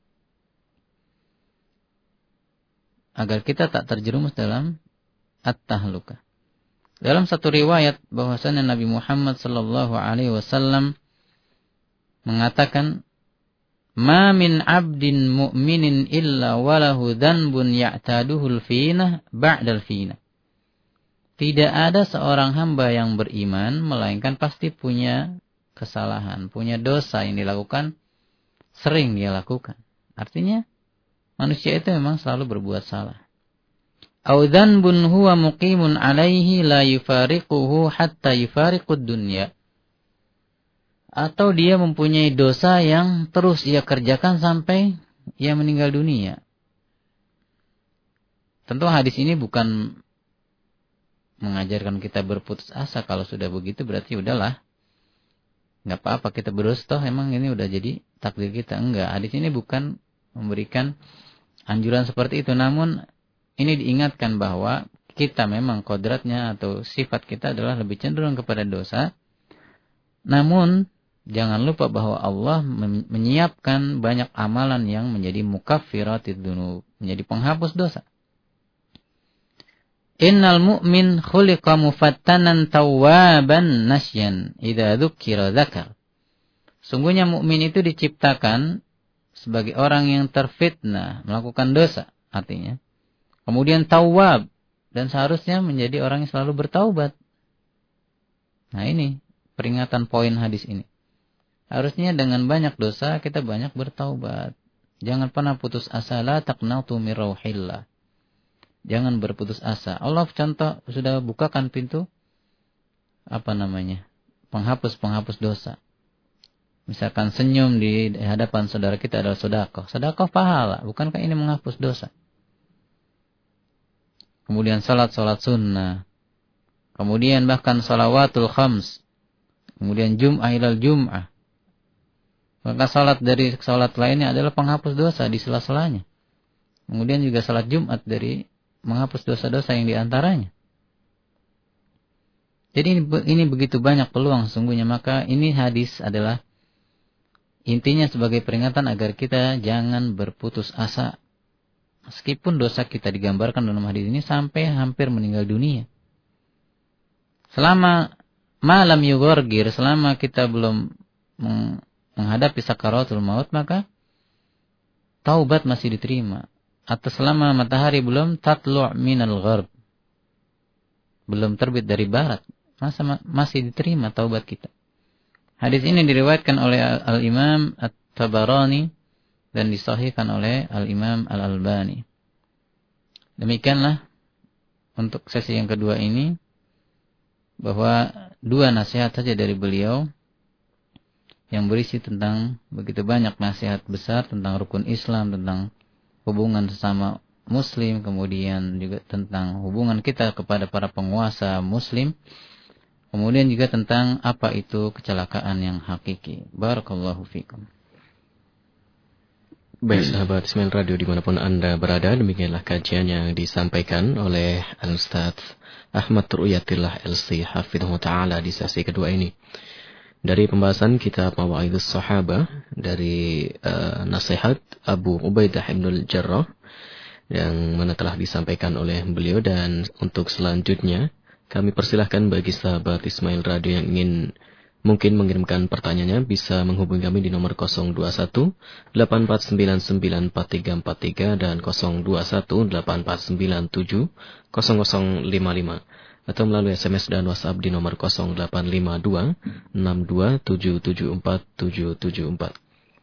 agar kita tak terjerumus dalam at-tahluka. Dalam satu riwayat bahwasanya Nabi Muhammad sallallahu alaihi wasallam mengatakan, "Ma min 'abdin mu'minin illa walahu dhanbun ya'taduhul fina ba'dal fina." Tidak ada seorang hamba yang beriman melainkan pasti punya kesalahan, punya dosa yang dilakukan, sering dia lakukan. Artinya manusia itu memang selalu berbuat salah. Au dhanbun huwa muqimun 'alaihi la yufariquhu hatta yufariqud dunya. Atau dia mempunyai dosa yang terus ia kerjakan sampai ia meninggal dunia. Tentu hadis ini bukan mengajarkan kita berputus asa. Kalau sudah begitu berarti udahlah, nggak apa-apa kita berdosa, toh emang ini udah jadi takdir kita. Enggak, hadis ini bukan memberikan anjuran seperti itu. Namun ini diingatkan bahwa kita memang kodratnya atau sifat kita adalah lebih cenderung kepada dosa. Namun jangan lupa bahwa Allah menyiapkan banyak amalan yang menjadi mukaffiratid dzunub, menjadi penghapus dosa. Innal mu'min khuliqa mufattanan tawwaban nasyan idza dzukira dzakar. Sungguhnya mukmin itu diciptakan sebagai orang yang terfitnah, melakukan dosa, artinya. Kemudian tawwab, dan seharusnya menjadi orang yang selalu bertaubat. Nah ini peringatan poin hadis ini. Harusnya dengan banyak dosa kita banyak bertaubat. Jangan pernah putus asa, la taqnatu min rauhillah. Jangan berputus asa. Allah contoh sudah bukakan pintu apa namanya? Penghapus-penghapus dosa. Misalkan senyum di hadapan saudara kita adalah sedekah. Sedekah pahala, bukankah ini menghapus dosa? Kemudian salat-salat sunnah. Kemudian bahkan salawatul khams. Kemudian jum'ah ilal jum'ah. Maka salat dari salat lainnya adalah penghapus dosa di sela-selanya. Kemudian juga salat Jumat dari menghapus dosa-dosa yang diantaranya. Jadi ini, ini begitu banyak peluang sesungguhnya. Maka ini hadis adalah intinya sebagai peringatan agar kita jangan berputus asa. Meskipun dosa kita digambarkan dalam hadis ini sampai hampir meninggal dunia. Selama malam yughargir, selama kita belum menghadapi sakaratul maut, maka taubat masih diterima. Atau selama matahari belum tatlu' minal gharb, belum terbit dari barat, masa masih diterima taubat kita. Hadis ini diriwayatkan oleh Al-Imam At-Tabarani dan disahihkan oleh Al-Imam Al-Albani. Demikianlah untuk sesi yang kedua ini, bahwa dua nasihat saja dari beliau yang berisi tentang begitu banyak nasihat besar tentang rukun Islam, tentang hubungan sesama muslim, kemudian juga tentang hubungan kita kepada para penguasa muslim, kemudian juga tentang apa itu kecelakaan yang hakiki. Barakallahu fikum. Baik sahabat Ismail Radio dimanapun Anda berada, demikianlah kajian yang disampaikan oleh Al-Ustaz Ahmad Ru'yatillah L C Hafidhahu Ta'ala di sesi kedua ini. Dari pembahasan kitab Mawa'idus Sahabah dari uh, nasihat Abu Ubaidah Ibnul Jarrah yang mana telah disampaikan oleh beliau, dan untuk selanjutnya kami persilahkan bagi sahabat Ismail Radio yang ingin mungkin mengirimkan pertanyaannya bisa menghubungi kami di nomor nol dua satu delapan empat sembilan sembilan empat tiga empat tiga dan nol dua satu delapan empat sembilan tujuh nol nol lima lima, atau melalui S M S dan WhatsApp di nomor nol delapan lima dua enam dua tujuh tujuh empat tujuh tujuh empat.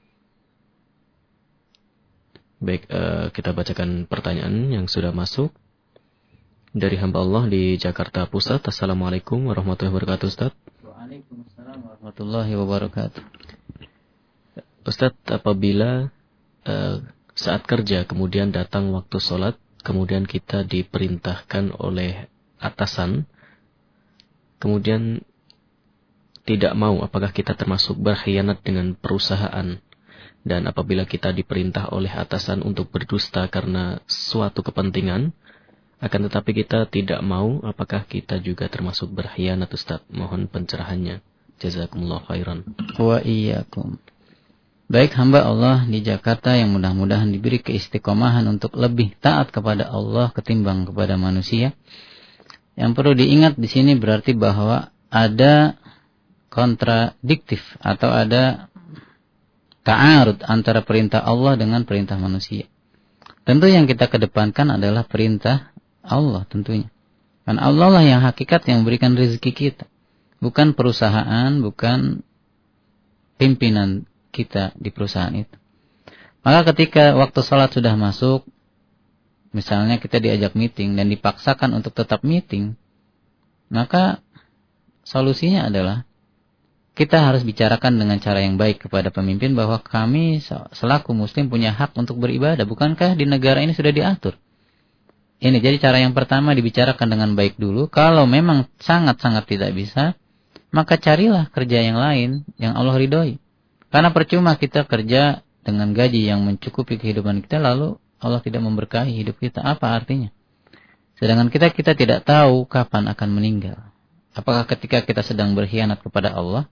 Baik, uh, kita bacakan pertanyaan yang sudah masuk dari hamba Allah di Jakarta Pusat. Assalamualaikum warahmatullahi wabarakatuh, Ustaz. Waalaikumsalam warahmatullahi wabarakatuh. Ustaz, apabila uh, saat kerja kemudian datang waktu sholat, kemudian kita diperintahkan oleh atasan, kemudian tidak mau, apakah kita termasuk berkhianat dengan perusahaan? Dan apabila kita diperintah oleh atasan untuk berdusta karena suatu kepentingan, akan tetapi kita tidak mau, apakah kita juga termasuk berkhianat, Ustaz? Mohon pencerahannya. Jazakumullah khairan. Wa iyyakum. Baik hamba Allah di Jakarta yang mudah-mudahan diberi keistiqomahan untuk lebih taat kepada Allah ketimbang kepada manusia. Yang perlu diingat di sini berarti bahwa ada kontradiktif atau ada ta'arud antara perintah Allah dengan perintah manusia. Tentu yang kita kedepankan adalah perintah Allah tentunya. Karena Allah lah yang hakikat yang memberikan rezeki kita. Bukan perusahaan, bukan pimpinan kita di perusahaan itu. Maka ketika waktu sholat sudah masuk, misalnya kita diajak meeting dan dipaksakan untuk tetap meeting, maka solusinya adalah kita harus bicarakan dengan cara yang baik kepada pemimpin bahwa kami selaku muslim punya hak untuk beribadah. Bukankah di negara ini sudah diatur? Ini jadi cara yang pertama, dibicarakan dengan baik dulu. Kalau memang sangat-sangat tidak bisa, maka carilah kerja yang lain yang Allah ridhoi. Karena percuma kita kerja dengan gaji yang mencukupi kehidupan kita, lalu Allah tidak memberkahi hidup kita. Apa artinya? Sedangkan kita kita tidak tahu kapan akan meninggal. Apakah ketika kita sedang berkhianat kepada Allah,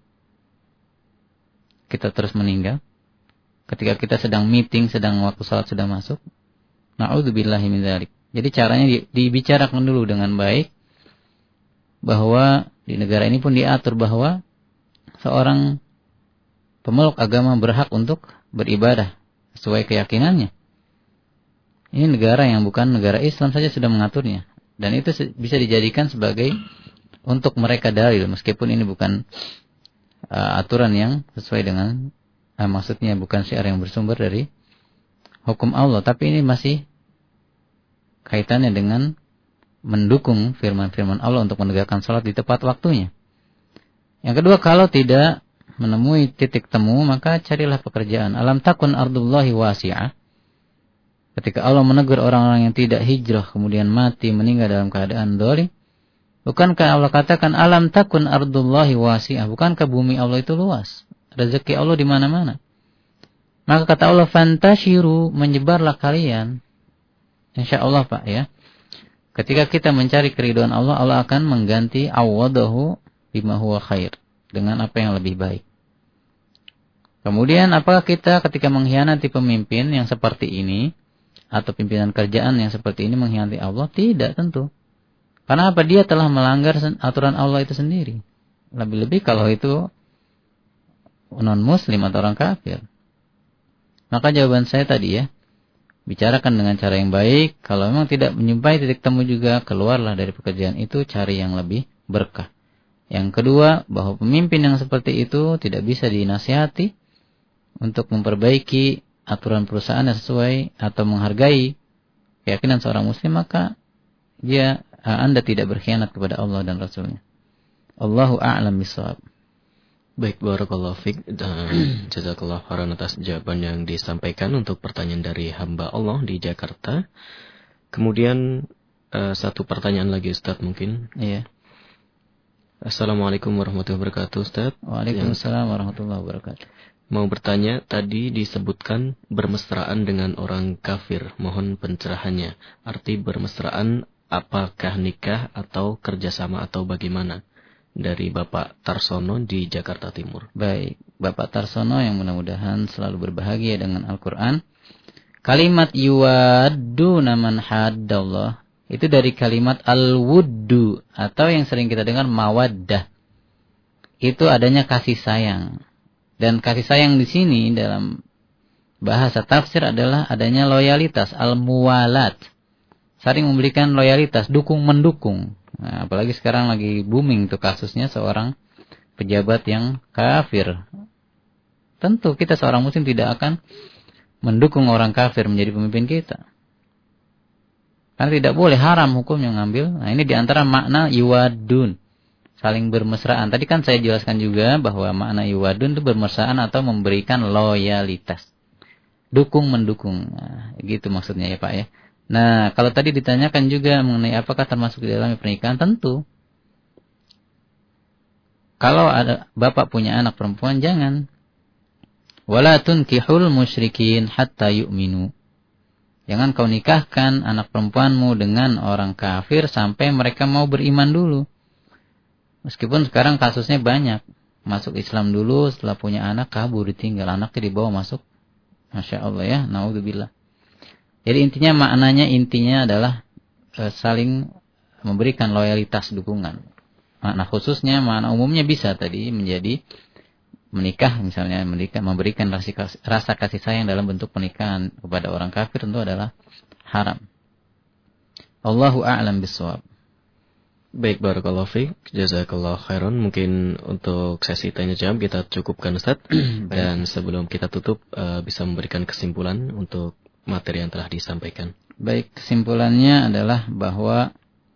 kita terus meninggal? Ketika kita sedang meeting, sedang waktu salat sudah masuk? Na'udzubillahi min dzalik. Jadi caranya di, dibicarakan dulu dengan baik, bahwa di negara ini pun diatur bahwa seorang pemeluk agama berhak untuk beribadah sesuai keyakinannya. Ini negara yang bukan negara Islam saja sudah mengaturnya. Dan itu bisa dijadikan sebagai untuk mereka dalil, meskipun ini bukan uh, aturan yang sesuai dengan, uh, maksudnya bukan syiar yang bersumber dari hukum Allah, tapi ini masih kaitannya dengan mendukung firman-firman Allah untuk menegakkan salat di tepat waktunya. Yang kedua, kalau tidak menemui titik temu, maka carilah pekerjaan. Alam takun ardullahi wasi'ah. Ketika Allah menegur orang-orang yang tidak hijrah kemudian mati meninggal dalam keadaan zalim, bukankah Allah katakan alam takun ardullahi wasi'ah? Bukankah bumi Allah itu luas? Rezeki Allah di mana-mana. Maka kata Allah, fantashiru, menyebarlah kalian. Insyaallah Pak ya. Ketika kita mencari keridhaan Allah, Allah akan mengganti awadahu bima huwa khair, dengan apa yang lebih baik. Kemudian apakah kita ketika mengkhianati pemimpin yang seperti ini, atau pimpinan kerjaan yang seperti ini mengkhianati Allah? Tidak tentu. Karena apa? Dia telah melanggar aturan Allah itu sendiri. Lebih-lebih kalau itu non-muslim atau orang kafir. Maka jawaban saya tadi ya, bicarakan dengan cara yang baik. Kalau memang tidak menyumpai titik temu juga, keluarlah dari pekerjaan itu, cari yang lebih berkah. Yang kedua, bahwa pemimpin yang seperti itu tidak bisa dinasihati untuk memperbaiki aturan perusahaan yang sesuai atau menghargai keyakinan seorang muslim, maka dia Anda tidak berkhianat kepada Allah dan Rasulnya. Allahu a'lam bishawab. Baik, barakallahu fiik, dan jazakallahu khairan atas jawaban yang disampaikan untuk pertanyaan dari hamba Allah di Jakarta. Kemudian uh, satu pertanyaan lagi Ustaz mungkin. Iya. Assalamualaikum warahmatullahi wabarakatuh Ustaz. Waalaikumsalam warahmatullahi wabarakatuh. Mau bertanya, tadi disebutkan bermesraan dengan orang kafir. Mohon pencerahannya. Arti bermesraan, apakah nikah atau kerjasama atau bagaimana? Dari Bapak Tarsono di Jakarta Timur. Baik, Bapak Tarsono yang mudah-mudahan selalu berbahagia dengan Al-Quran. Kalimat yuwaddu naman haddallah, itu dari kalimat al-wuddu, atau yang sering kita dengar mawaddah. Itu adanya kasih sayang. Dan kasih sayang di sini dalam bahasa tafsir adalah adanya loyalitas, al-muwalat. Saling memberikan loyalitas, dukung-mendukung. Nah, apalagi sekarang lagi booming itu kasusnya seorang pejabat yang kafir. Tentu kita seorang muslim tidak akan mendukung orang kafir menjadi pemimpin kita. Karena tidak boleh, haram hukum yang ngambil. Nah, ini diantara makna yuwadun, saling bermesraan. Tadi kan saya jelaskan juga bahwa makna yuwadun itu bermesraan atau memberikan loyalitas. Dukung-mendukung. Nah, gitu maksudnya ya Pak ya. Nah, kalau tadi ditanyakan juga mengenai apakah termasuk di dalam pernikahan, tentu. Kalau ada bapak punya anak perempuan, jangan. Wala tunkihul musyrikin hatta yu'minu. Jangan kau nikahkan anak perempuanmu dengan orang kafir sampai mereka mau beriman dulu. Meskipun sekarang kasusnya banyak. Masuk Islam dulu, setelah punya anak, kabur, ditinggal. Anaknya dibawa masuk. Masya Allah ya, na'udzubillah. Jadi intinya, maknanya intinya adalah e, saling memberikan loyalitas, dukungan. Makna khususnya, makna umumnya bisa tadi menjadi menikah, misalnya menikah, memberikan rasa, rasa kasih sayang dalam bentuk pernikahan kepada orang kafir tentu adalah haram. Allahu a'lam bishawab. Baik, barakallahu fiik, jazakallahu khairan. Mungkin untuk sesi tanya jawab kita cukupkan Ustaz. Dan sebelum kita tutup, uh, bisa memberikan kesimpulan untuk materi yang telah disampaikan. Baik, kesimpulannya adalah bahwa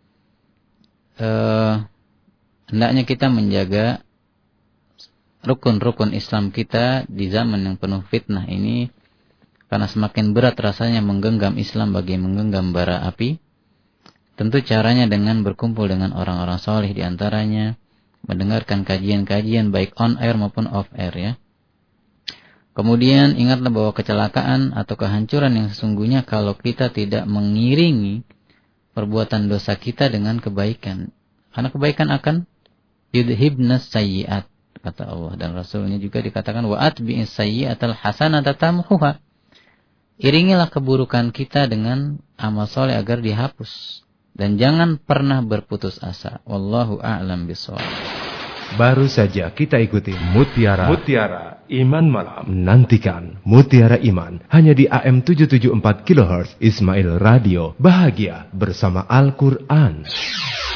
uh, hendaknya kita menjaga rukun-rukun Islam kita di zaman yang penuh fitnah ini, karena semakin berat rasanya menggenggam Islam bagi menggenggam bara api. Tentu caranya dengan berkumpul dengan orang-orang soleh di antaranya, mendengarkan kajian-kajian baik on air maupun off air ya. Kemudian ingatlah bahwa kecelakaan atau kehancuran yang sesungguhnya kalau kita tidak mengiringi perbuatan dosa kita dengan kebaikan. Karena kebaikan akan yudhibnas sayyi'at, kata Allah dan Rasulnya juga dikatakan wa atbi'is sayyi'atal hasanata tamhuha. Iringilah keburukan kita dengan amal soleh agar dihapus. Dan jangan pernah berputus asa. Wallahu a'lam bishawab. Baru saja kita ikuti Mutiara Mutiara Iman Malam. Nantikan Mutiara Iman hanya di A M tujuh tujuh empat kilohertz Ismail Radio. Bahagia bersama Al-Quran.